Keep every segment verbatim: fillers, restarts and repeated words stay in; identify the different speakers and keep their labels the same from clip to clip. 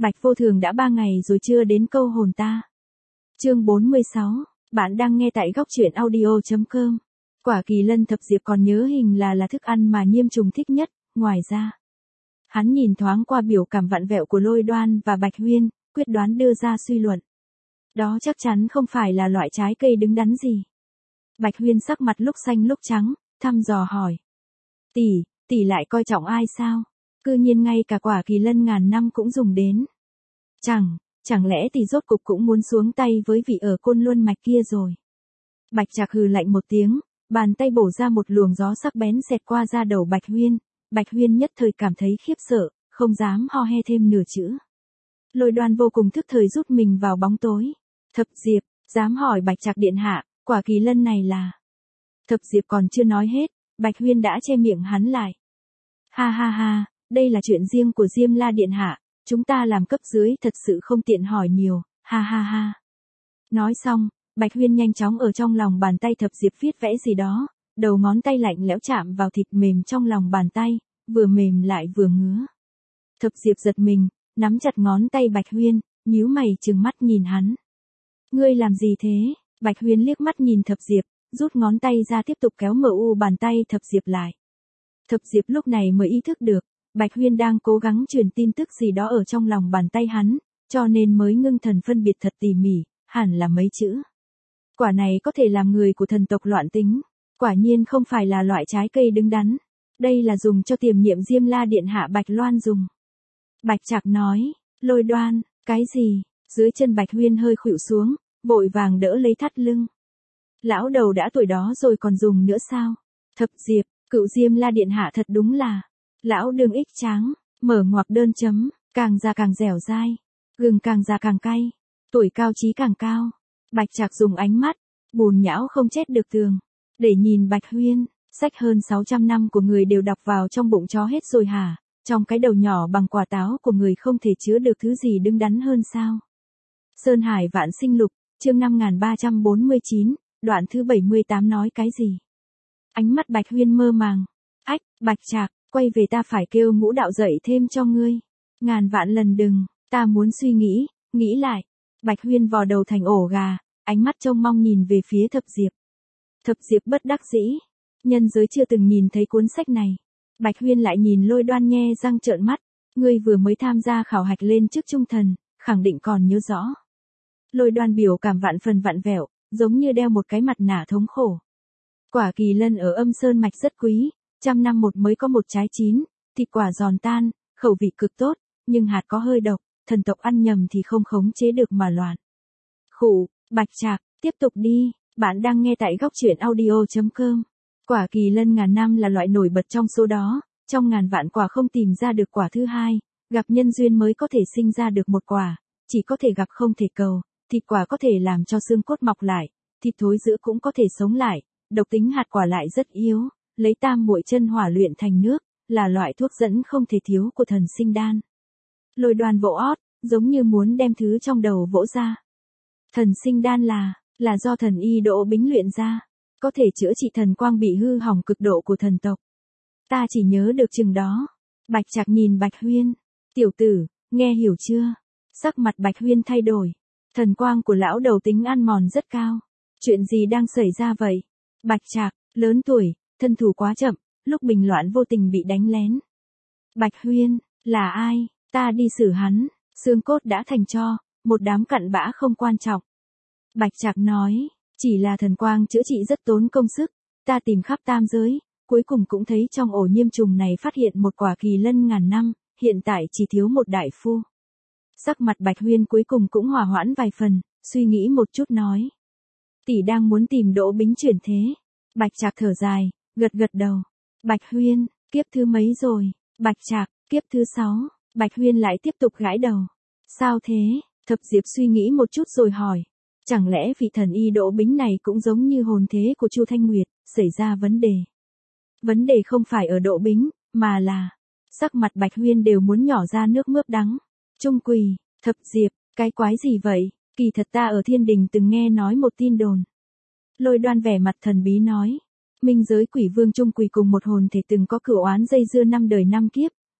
Speaker 1: Bạch Vô Thường đã ba ngày rồi chưa đến câu hồn ta. Chương bốn mươi sáu, bạn đang nghe tại góc truyện audio chấm com. Quả kỳ lân thập diệp còn nhớ hình là là thức ăn mà Nhiêm Trùng thích nhất, ngoài ra. Hắn nhìn thoáng qua biểu cảm vặn vẹo của Lôi Đoan và Bạch Huyên, quyết đoán đưa ra suy luận. Đó chắc chắn không phải là loại trái cây đứng đắn gì. Bạch Huyên sắc mặt lúc xanh lúc trắng, thăm dò hỏi. Tỷ, tỷ lại coi trọng ai sao? Cư nhiên ngay cả quả kỳ lân ngàn năm cũng dùng đến. Chẳng, chẳng lẽ tỷ rốt cục cũng muốn xuống tay với vị ở Côn Luân Mạch kia rồi. Bạch Trạc hừ lạnh một tiếng, bàn tay bổ ra một luồng gió sắc bén xẹt qua da đầu Bạch Huyên. Bạch Huyên nhất thời cảm thấy khiếp sợ, không dám ho he thêm nửa chữ. Lôi Đoan vô cùng thức thời rút mình vào bóng tối. Thập diệp, dám hỏi Bạch Trạc điện hạ, quả kỳ lân này là... Thập diệp còn chưa nói hết, Bạch Huyên đã che miệng hắn lại. Ha ha ha, đây là chuyện riêng của Diêm La điện hạ, chúng ta làm cấp dưới thật sự không tiện hỏi nhiều, ha ha ha. Nói xong, Bạch Huyên nhanh chóng ở trong lòng bàn tay thập diệp viết vẽ gì đó, đầu ngón tay lạnh lẽo chạm vào thịt mềm trong lòng bàn tay, vừa mềm lại vừa ngứa. Thập diệp giật mình, nắm chặt ngón tay Bạch Huyên, nhíu mày trừng mắt nhìn hắn. Ngươi làm gì thế? Bạch Huyên liếc mắt nhìn thập diệp, rút ngón tay ra tiếp tục kéo mờ u bàn tay thập diệp lại. Thập diệp lúc này mới ý thức được, Bạch Huyên đang cố gắng truyền tin tức gì đó ở trong lòng bàn tay hắn, cho nên mới ngưng thần phân biệt thật tỉ mỉ, hẳn là mấy chữ. Quả này có thể làm người của thần tộc loạn tính, quả nhiên không phải là loại trái cây đứng đắn. Đây là dùng cho tiềm nhiệm Diêm La điện hạ Bạch Loan dùng. Bạch Trạc nói, Lôi Đoan, cái gì? Dưới chân Bạch Huyên hơi khuỵu xuống, vội vàng đỡ lấy thắt lưng. Lão đầu đã tuổi đó rồi còn dùng nữa sao? Thập diệp, cựu Diêm La điện hạ thật đúng là, lão đường ích tráng, mở ngoặc đơn chấm, càng già càng dẻo dai, gừng càng già càng cay, tuổi cao chí càng cao. Bạch Trạc dùng ánh mắt, bùn nhão không chết được tường, để nhìn Bạch Huyên, sách hơn sáu trăm năm của người đều đọc vào trong bụng chó hết rồi hả? Trong cái đầu nhỏ bằng quả táo của người không thể chứa được thứ gì đứng đắn hơn sao? Sơn Hải Vạn Sinh Lục, chương năm nghìn ba trăm bốn mươi chín, đoạn thứ bảy mươi tám nói cái gì? Ánh mắt Bạch Huyên mơ màng. Ách, Bạch Trạc, quay về ta phải kêu ngũ đạo dậy thêm cho ngươi. Ngàn vạn lần đừng, ta muốn suy nghĩ, nghĩ lại. Bạch Huyên vò đầu thành ổ gà, ánh mắt trông mong nhìn về phía thập diệp. Thập diệp bất đắc dĩ. Nhân giới chưa từng nhìn thấy cuốn sách này. Bạch Huyên lại nhìn Lôi Đoan nhe răng trợn mắt. Ngươi vừa mới tham gia khảo hạch lên chức trung thần, khẳng định còn nhớ rõ. Lôi Đoan biểu cảm vạn phần vặn vẹo, giống như đeo một cái mặt nạ thống khổ. Quả kỳ lân ở Âm Sơn Mạch rất quý, trăm năm một mới có một trái chín, thịt quả giòn tan, khẩu vị cực tốt, nhưng hạt có hơi độc, thần tộc ăn nhầm thì không khống chế được mà loạn. Khụ, Bạch Trạc, tiếp tục đi, bạn đang nghe tại góc truyện audio chấm com. Quả kỳ lân ngàn năm là loại nổi bật trong số đó, trong ngàn vạn quả không tìm ra được quả thứ hai, gặp nhân duyên mới có thể sinh ra được một quả, chỉ có thể gặp không thể cầu, thịt quả có thể làm cho xương cốt mọc lại, thịt thối rữa cũng có thể sống lại, độc tính hạt quả lại rất yếu, lấy tam muội chân hỏa luyện thành nước, là loại thuốc dẫn không thể thiếu của thần sinh đan. Lôi Đoan vỗ ót, giống như muốn đem thứ trong đầu vỗ ra. Thần sinh đan là, là do thần y Đỗ Bính luyện ra, có thể chữa trị thần quang bị hư hỏng cực độ của thần tộc. Ta chỉ nhớ được chừng đó. Bạch Trạc nhìn Bạch Huyên. Tiểu tử, nghe hiểu chưa? Sắc mặt Bạch Huyên thay đổi. Thần quang của lão đầu tính ăn mòn rất cao. Chuyện gì đang xảy ra vậy? Bạch Trạc, lớn tuổi, thân thủ quá chậm, lúc bình loạn vô tình bị đánh lén. Bạch Huyên, là ai? Ta đi xử hắn, xương cốt đã thành tro, một đám cặn bã không quan trọng. Bạch Trạc nói, chỉ là thần quang chữa trị rất tốn công sức, ta tìm khắp tam giới, cuối cùng cũng thấy trong ổ Nhiêm Trùng này phát hiện một quả kỳ lân ngàn năm, hiện tại chỉ thiếu một đại phu. Sắc mặt Bạch Huyên cuối cùng cũng hòa hoãn vài phần, suy nghĩ một chút nói. Tỷ đang muốn tìm Đỗ Bính chuyển thế. Bạch Trạc thở dài, gật gật đầu. Bạch Huyên, kiếp thứ mấy rồi? Bạch Trạc, kiếp thứ sáu. Bạch Huyên lại tiếp tục gãi đầu. Sao thế? Thập diệp suy nghĩ một chút rồi hỏi. Chẳng lẽ vị thần y Đỗ Bính này cũng giống như hồn thế của Chu Thanh Nguyệt, xảy ra vấn đề? Vấn đề không phải ở Đỗ Bính, mà là... Sắc mặt Bạch Huyên đều muốn nhỏ ra nước mướp đắng. Trung quỳ, thập diệp, cái quái gì vậy? Kỳ thật ta ở thiên đình từng nghe nói một tin đồn. Lôi Đoan vẻ mặt thần bí nói. Minh giới quỷ vương Trung quỳ cùng một hồn thể từng có cửu oán dây dưa năm đời năm kiếp,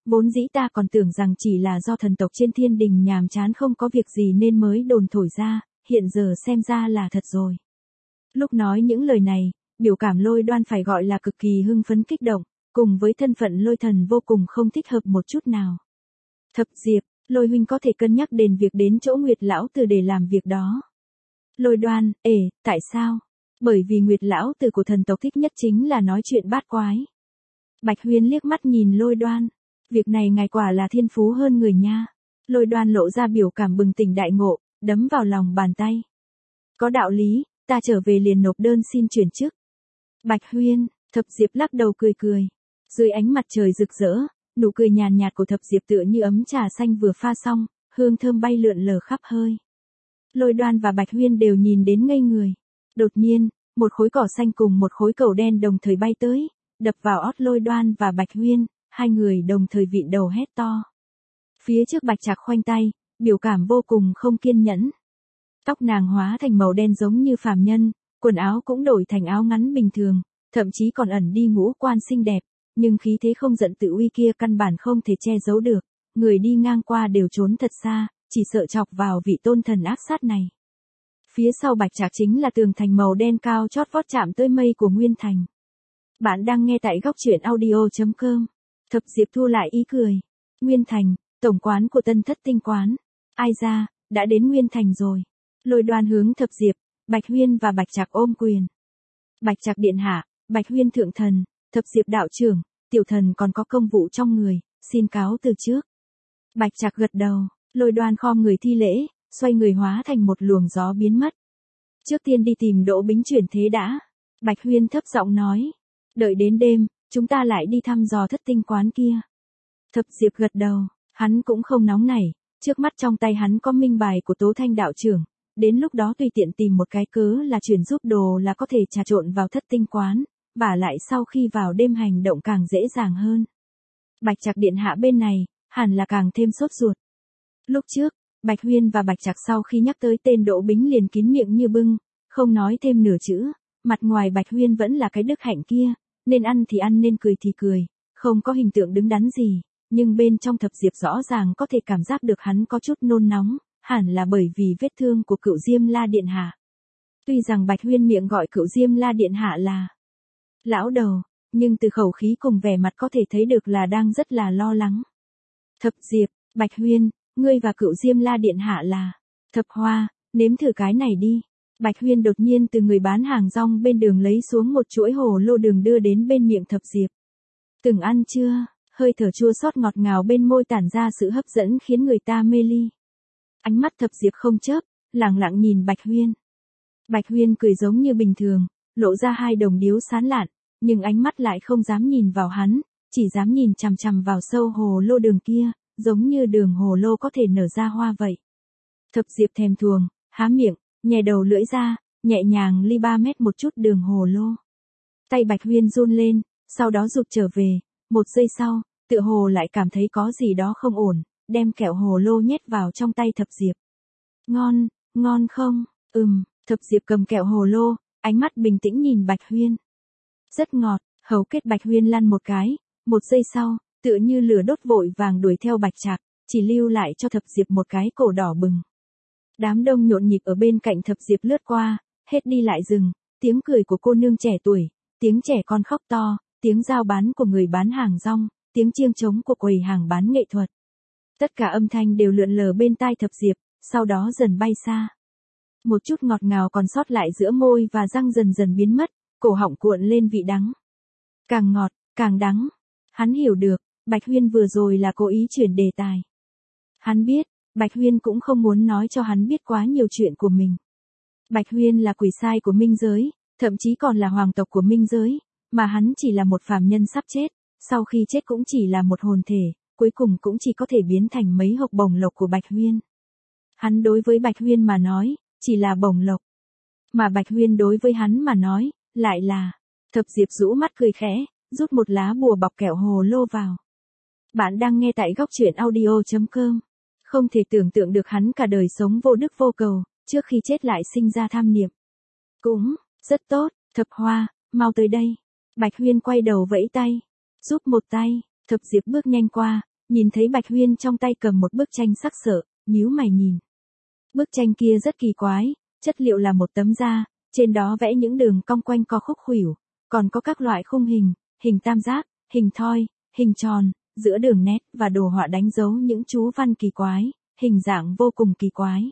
Speaker 1: vốn dĩ ta còn tưởng rằng chỉ là do thần tộc trên thiên đình nhàm chán không có việc gì nên mới đồn thổi ra, hiện giờ xem ra là thật rồi. Lúc nói những lời này, biểu cảm Lôi Đoan phải gọi là cực kỳ hưng phấn kích động, cùng với thân phận Lôi Thần vô cùng không thích hợp một chút nào. Thập Diệp, Lôi huynh có thể cân nhắc đến việc đến chỗ Nguyệt Lão Tử để làm việc đó. Lôi Đoan, ể, tại sao? Bởi vì Nguyệt Lão Tử của thần tộc thích nhất chính là nói chuyện bát quái. Bạch Huyên liếc mắt nhìn Lôi Đoan. Việc này ngài quả là thiên phú hơn người nha. Lôi Đoan lộ ra biểu cảm bừng tỉnh đại ngộ, đấm vào lòng bàn tay. Có đạo lý, ta trở về liền nộp đơn xin chuyển chức. Bạch Huyên, Thập Diệp lắc đầu cười cười. Dưới ánh mặt trời rực rỡ, nụ cười nhàn nhạt của Thập Diệp tựa như ấm trà xanh vừa pha xong, hương thơm bay lượn lờ khắp hơi. Lôi Đoan và Bạch Huyên đều nhìn đến ngây người. Đột nhiên, một khối cỏ xanh cùng một khối cầu đen đồng thời bay tới, đập vào ót Lôi Đoan và Bạch Huyên, hai người đồng thời vịn đầu hét to. Phía trước Bạch Trạc khoanh tay, biểu cảm vô cùng không kiên nhẫn. Tóc nàng hóa thành màu đen giống như phàm nhân, quần áo cũng đổi thành áo ngắn bình thường, thậm chí còn ẩn đi ngũ quan xinh đẹp, nhưng khí thế không giận tự uy kia căn bản không thể che giấu được, người đi ngang qua đều trốn thật xa, chỉ sợ chọc vào vị tôn thần ác sát này. Phía sau Bạch Trạc chính là tường thành màu đen cao chót vót chạm tới mây của Nguyên Thành. Bạn đang nghe tại góc truyện audio chấm com. Thập Diệp thu lại ý cười. Nguyên Thành, tổng quán của Tân Thất Tinh Quán. Ai ra, đã đến Nguyên Thành rồi. Lôi Đoan hướng Thập Diệp, Bạch Huyên và Bạch Trạc ôm quyền. Bạch Trạc điện hạ, Bạch Huyên thượng thần, Thập Diệp đạo trưởng, tiểu thần còn có công vụ trong người, xin cáo từ trước. Bạch Trạc gật đầu, Lôi Đoan khom người thi lễ, xoay người hóa thành một luồng gió biến mất. Trước tiên đi tìm Đỗ Bính chuyển thế đã. Bạch Huyên thấp giọng nói. Đợi đến đêm, chúng ta lại đi thăm dò Thất Tinh Quán kia. Thập Diệp gật đầu, hắn cũng không nóng nảy, trước mắt trong tay hắn có minh bài của Tố Thanh đạo trưởng, đến lúc đó tùy tiện tìm một cái cớ là chuyển giúp đồ là có thể trà trộn vào Thất Tinh Quán, vả lại sau khi vào đêm hành động càng dễ dàng hơn. Bạch Trạc điện hạ bên này, hẳn là càng thêm sốt ruột. Lúc trước, Bạch Huyên và Bạch Trạc sau khi nhắc tới tên Đỗ Bính liền kín miệng như bưng, không nói thêm nửa chữ, mặt ngoài Bạch Huyên vẫn là cái đức hạnh kia, nên ăn thì ăn nên cười thì cười, không có hình tượng đứng đắn gì, nhưng bên trong Thập Diệp rõ ràng có thể cảm giác được hắn có chút nôn nóng, hẳn là bởi vì vết thương của Cựu Diêm La điện hạ. Tuy rằng Bạch Huyên miệng gọi Cựu Diêm La điện hạ là lão đầu, nhưng từ khẩu khí cùng vẻ mặt có thể thấy được là đang rất là lo lắng. Thập Diệp, Bạch Huyên, ngươi và Cựu Diêm La điện hạ là Thập Hoa, nếm thử cái này đi. Bạch Huyên đột nhiên từ người bán hàng rong bên đường lấy xuống một chuỗi hồ lô đường đưa đến bên miệng Thập Diệp. Từng ăn chưa? Hơi thở chua xót ngọt ngào bên môi tản ra sự hấp dẫn khiến người ta mê ly. Ánh mắt Thập Diệp không chớp, lẳng lặng nhìn Bạch Huyên. Bạch Huyên cười giống như bình thường, lộ ra hai đồng điếu sán lạn, nhưng ánh mắt lại không dám nhìn vào hắn, chỉ dám nhìn chằm chằm vào sâu hồ lô đường kia, giống như đường hồ lô có thể nở ra hoa vậy. Thập Diệp thèm thuồng, há miệng, nhè đầu lưỡi ra, nhẹ nhàng ly ba mét một chút đường hồ lô. Tay Bạch Huyên run lên, sau đó rụt trở về, một giây sau, tựa hồ lại cảm thấy có gì đó không ổn, đem kẹo hồ lô nhét vào trong tay Thập Diệp. Ngon, ngon không? Ừm, Thập Diệp cầm kẹo hồ lô, ánh mắt bình tĩnh nhìn Bạch Huyên. Rất ngọt, hầu kết Bạch Huyên lăn một cái, một giây sau, tựa như lửa đốt vội vàng đuổi theo Bạch Trạc, chỉ lưu lại cho Thập Diệp một cái cổ đỏ bừng. Đám đông nhộn nhịp ở bên cạnh Thập Diệp lướt qua, hết đi lại dừng, tiếng cười của cô nương trẻ tuổi, tiếng trẻ con khóc to, tiếng giao bán của người bán hàng rong, tiếng chiêng trống của quầy hàng bán nghệ thuật. Tất cả âm thanh đều lượn lờ bên tai Thập Diệp, sau đó dần bay xa. Một chút ngọt ngào còn sót lại giữa môi và răng dần dần biến mất, cổ họng cuộn lên vị đắng. Càng ngọt, càng đắng. Hắn hiểu được, Bạch Huyên vừa rồi là cố ý chuyển đề tài. Hắn biết, Bạch Huyên cũng không muốn nói cho hắn biết quá nhiều chuyện của mình. Bạch Huyên là quỷ sai của minh giới, thậm chí còn là hoàng tộc của minh giới, mà hắn chỉ là một phàm nhân sắp chết, sau khi chết cũng chỉ là một hồn thể, cuối cùng cũng chỉ có thể biến thành mấy hộp bổng lộc của Bạch Huyên. Hắn đối với Bạch Huyên mà nói, chỉ là bổng lộc. Mà Bạch Huyên đối với hắn mà nói, lại là... Thập Diệp rũ mắt cười khẽ, rút một lá bùa bọc kẹo hồ lô vào. Bạn đang nghe tại góc truyện audio chấm com. Không thể tưởng tượng được hắn cả đời sống vô đức vô cầu, trước khi chết lại sinh ra tham niệm. Cũng, rất tốt, Thập Hoa, mau tới đây. Bạch Huyên quay đầu vẫy tay. Giúp một tay, Thập Diệp bước nhanh qua, nhìn thấy Bạch Huyên trong tay cầm một bức tranh sắc sỡ, nhíu mày nhìn. Bức tranh kia rất kỳ quái, chất liệu là một tấm da, trên đó vẽ những đường cong quanh co khúc khuỷu, còn có các loại khung hình, hình tam giác, hình thoi, hình tròn, giữa đường nét và đồ họa đánh dấu những chú văn kỳ quái, hình dạng vô cùng kỳ quái.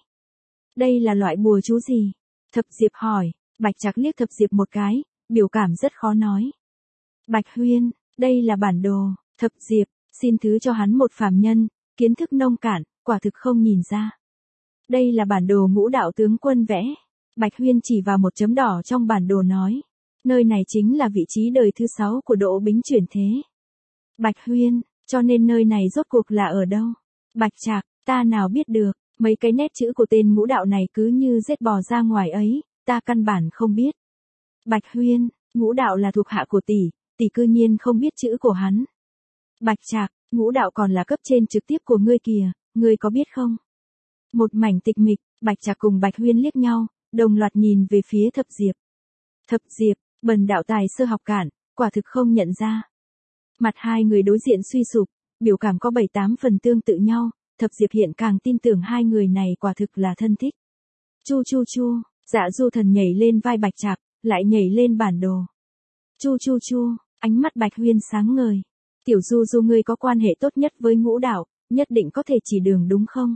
Speaker 1: Đây là loại bùa chú gì? Thập Diệp hỏi. Bạch Trạc liếc Thập Diệp một cái, biểu cảm rất khó nói. Bạch Huyên, đây là bản đồ. Thập Diệp, xin thứ cho hắn một phàm nhân, kiến thức nông cạn, quả thực không nhìn ra. Đây là bản đồ ngũ đạo tướng quân vẽ. Bạch Huyên chỉ vào một chấm đỏ trong bản đồ nói. Nơi này chính là vị trí đời thứ sáu của Đỗ Bính chuyển thế. Bạch Huyên, cho nên nơi này rốt cuộc là ở đâu? Bạch Trạc, ta nào biết được, mấy cái nét chữ của tên ngũ đạo này cứ như rết bò ra ngoài ấy, ta căn bản không biết. Bạch Huyên, ngũ đạo là thuộc hạ của tỷ, tỷ cư nhiên không biết chữ của hắn. Bạch Trạc, ngũ đạo còn là cấp trên trực tiếp của ngươi kìa, ngươi có biết không? Một mảnh tịch mịch, Bạch Trạc cùng Bạch Huyên liếc nhau, đồng loạt nhìn về phía Thập Diệp. Thập Diệp, bần đạo tài sơ học cạn, quả thực không nhận ra. Mặt hai người đối diện suy sụp, biểu cảm có bảy tám phần tương tự nhau, Thập Diệp hiện càng tin tưởng hai người này quả thực là thân thích. Chu chu chu, Dạ Du Thần nhảy lên vai Bạch Trạc, lại nhảy lên bản đồ. Chu chu chu, ánh mắt Bạch Huyên sáng ngời. Tiểu Du Du ngươi có quan hệ tốt nhất với ngũ đạo, nhất định có thể chỉ đường đúng không?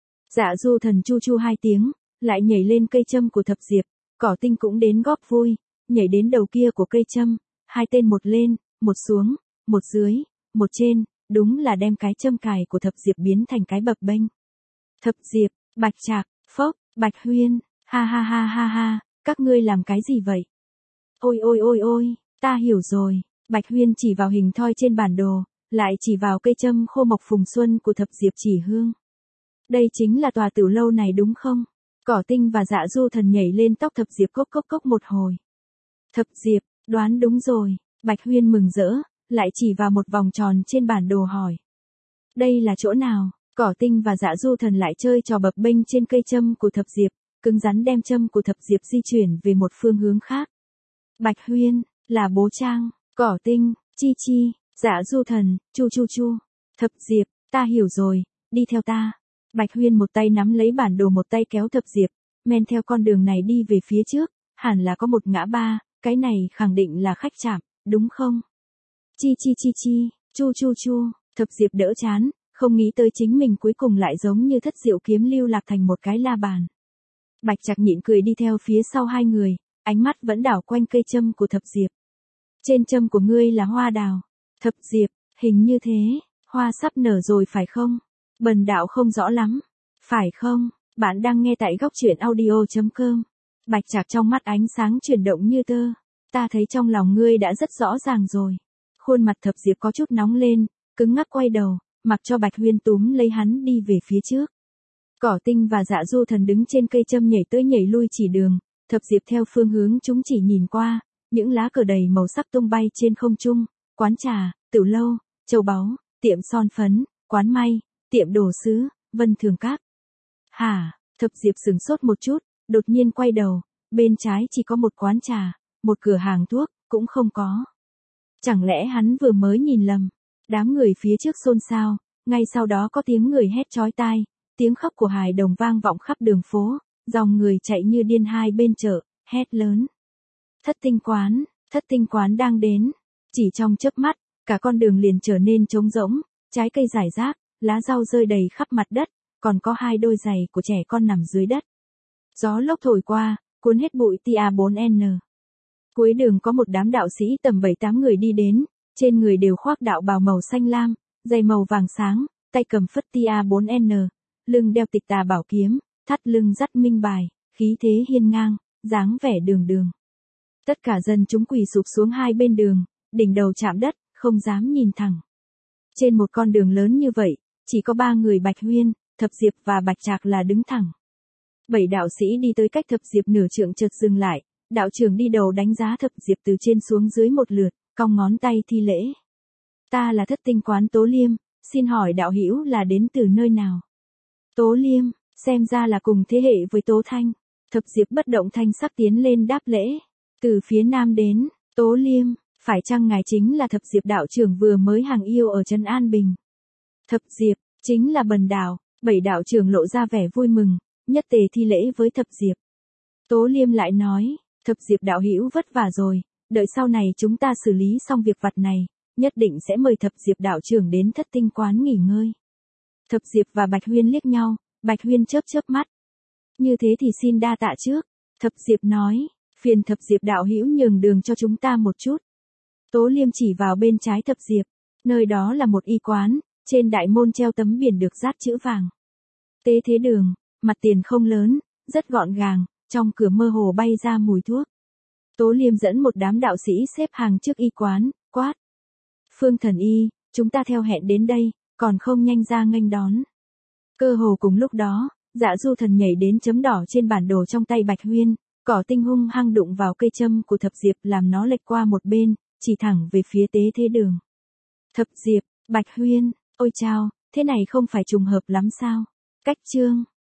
Speaker 1: Dạ Du Thần chu chu hai tiếng, lại nhảy lên cây châm của Thập Diệp, Cỏ Tinh cũng đến góp vui, nhảy đến đầu kia của cây châm, hai tên một lên, một xuống, một dưới, một trên, đúng là đem cái châm cài của Thập Diệp biến thành cái bập bênh. Thập Diệp, Bạch Trạc, phốc, Bạch Huyên, ha ha ha ha ha, các ngươi làm cái gì vậy? Ôi ôi ôi ôi, ta hiểu rồi, Bạch Huyên chỉ vào hình thoi trên bản đồ, lại chỉ vào cây châm khô mộc phùng xuân của Thập Diệp chỉ hương. Đây chính là tòa tiểu lâu này đúng không? Cỏ Tinh và Dạ Du Thần nhảy lên tóc Thập Diệp cốc cốc cốc một hồi. Thập Diệp, đoán đúng rồi, Bạch Huyên mừng rỡ, lại chỉ vào một vòng tròn trên bản đồ hỏi. Đây là chỗ nào? Cỏ Tinh và Dạ Du Thần lại chơi trò bập bênh trên cây châm của Thập Diệp, cứng rắn đem châm của Thập Diệp di chuyển về một phương hướng khác. Bạch Huyên, là bố trang, Cỏ Tinh, chi chi, Dạ Du Thần, chu chu chu. Thập Diệp, ta hiểu rồi, đi theo ta. Bạch Huyên một tay nắm lấy bản đồ một tay kéo Thập Diệp, men theo con đường này đi về phía trước, hẳn là có một ngã ba, cái này khẳng định là khách trạm, đúng không? Chi chi chi chi, chu chu chu, Thập Diệp đỡ chán, không nghĩ tới chính mình cuối cùng lại giống như thất diệu kiếm lưu lạc thành một cái la bàn. Bạch Trạc nhịn cười đi theo phía sau hai người, ánh mắt vẫn đảo quanh cây châm của Thập Diệp. Trên châm của ngươi là hoa đào. Thập Diệp, hình như thế, hoa sắp nở rồi phải không? Bần đạo không rõ lắm. Phải không? Bạn đang nghe tại góc truyện audio chấm com. Bạch Trạc trong mắt ánh sáng chuyển động như tơ. Ta thấy trong lòng ngươi đã rất rõ ràng rồi. Khuôn mặt Thập Diệp có chút nóng lên, cứng ngắc quay đầu, mặc cho Bạch Huyên túm lấy hắn đi về phía trước. Cỏ Tinh và Dạ Du Thần đứng trên cây châm nhảy tới nhảy lui chỉ đường, Thập Diệp theo phương hướng chúng chỉ nhìn qua, những lá cờ đầy màu sắc tung bay trên không trung, quán trà, tiểu lâu, châu báu, tiệm son phấn, quán may, tiệm đồ sứ, Vân Thường Các. Hả? Thập Diệp sửng sốt một chút, đột nhiên quay đầu, bên trái chỉ có một quán trà, một cửa hàng thuốc, cũng không có. Chẳng lẽ hắn vừa mới nhìn lầm? Đám người phía trước xôn xao, ngay sau đó có tiếng người hét chói tai, tiếng khóc của hài đồng vang vọng khắp đường phố, dòng người chạy như điên hai bên chợ, hét lớn. Thất tinh quán, thất tinh quán đang đến. Chỉ trong chớp mắt, cả con đường liền trở nên trống rỗng, trái cây rải rác, lá rau rơi đầy khắp mặt đất, còn có hai đôi giày của trẻ con nằm dưới đất. Gió lốc thổi qua, cuốn hết bụi T A bốn N. Cuối đường có một đám đạo sĩ tầm bảy tám người đi đến, trên người đều khoác đạo bào màu xanh lam, giày màu vàng sáng, tay cầm phất T A bốn N, lưng đeo tịch tà bảo kiếm, thắt lưng dắt minh bài, khí thế hiên ngang, dáng vẻ đường đường. Tất cả dân chúng quỳ sụp xuống hai bên đường, đỉnh đầu chạm đất, không dám nhìn thẳng. Trên một con đường lớn như vậy, chỉ có ba người Bạch Huyên, Thập Diệp và Bạch Trạc là đứng thẳng. Bảy đạo sĩ đi tới cách Thập Diệp nửa trượng chợt dừng lại, đạo trưởng đi đầu đánh giá Thập Diệp từ trên xuống dưới một lượt, cong ngón tay thi lễ. Ta là Thất Tinh quán Tố Liêm, xin hỏi đạo hữu là đến từ nơi nào? Tố Liêm, xem ra là cùng thế hệ với Tố Thanh. Thập Diệp bất động thanh sắc tiến lên đáp lễ. Từ phía nam đến, Tố Liêm, phải chăng ngài chính là Thập Diệp đạo trưởng vừa mới hàng yêu ở Trấn An Bình? Thập Diệp, chính là Bần Đạo. Bảy đạo trưởng lộ ra vẻ vui mừng, nhất tề thi lễ với Thập Diệp. Tố Liêm lại nói, Thập Diệp đạo hữu vất vả rồi, đợi sau này chúng ta xử lý xong việc vặt này, nhất định sẽ mời Thập Diệp đạo trưởng đến Thất Tinh quán nghỉ ngơi. Thập Diệp và Bạch Huyên liếc nhau, Bạch Huyên chớp chớp mắt. Như thế thì xin đa tạ trước. Thập Diệp nói, phiền Thập Diệp đạo hữu nhường đường cho chúng ta một chút. Tố Liêm chỉ vào bên trái Thập Diệp, nơi đó là một y quán, trên đại môn treo tấm biển được dát chữ vàng. Tế thế đường, mặt tiền không lớn, rất gọn gàng, trong cửa mơ hồ bay ra mùi thuốc. Tố Liêm dẫn một đám đạo sĩ xếp hàng trước y quán, quát. Phương Thần Y, chúng ta theo hẹn đến đây, còn không nhanh ra nghênh đón. Cơ hồ cùng lúc đó, Dạ Du Thần nhảy đến chấm đỏ trên bản đồ trong tay Bạch Huyên, cỏ tinh hung hăng đụng vào cây châm của Thập Diệp làm nó lệch qua một bên, chỉ thẳng về phía tế thế đường. Thập Diệp, Bạch Huyên, ôi chao, thế này không phải trùng hợp lắm sao? Cách chương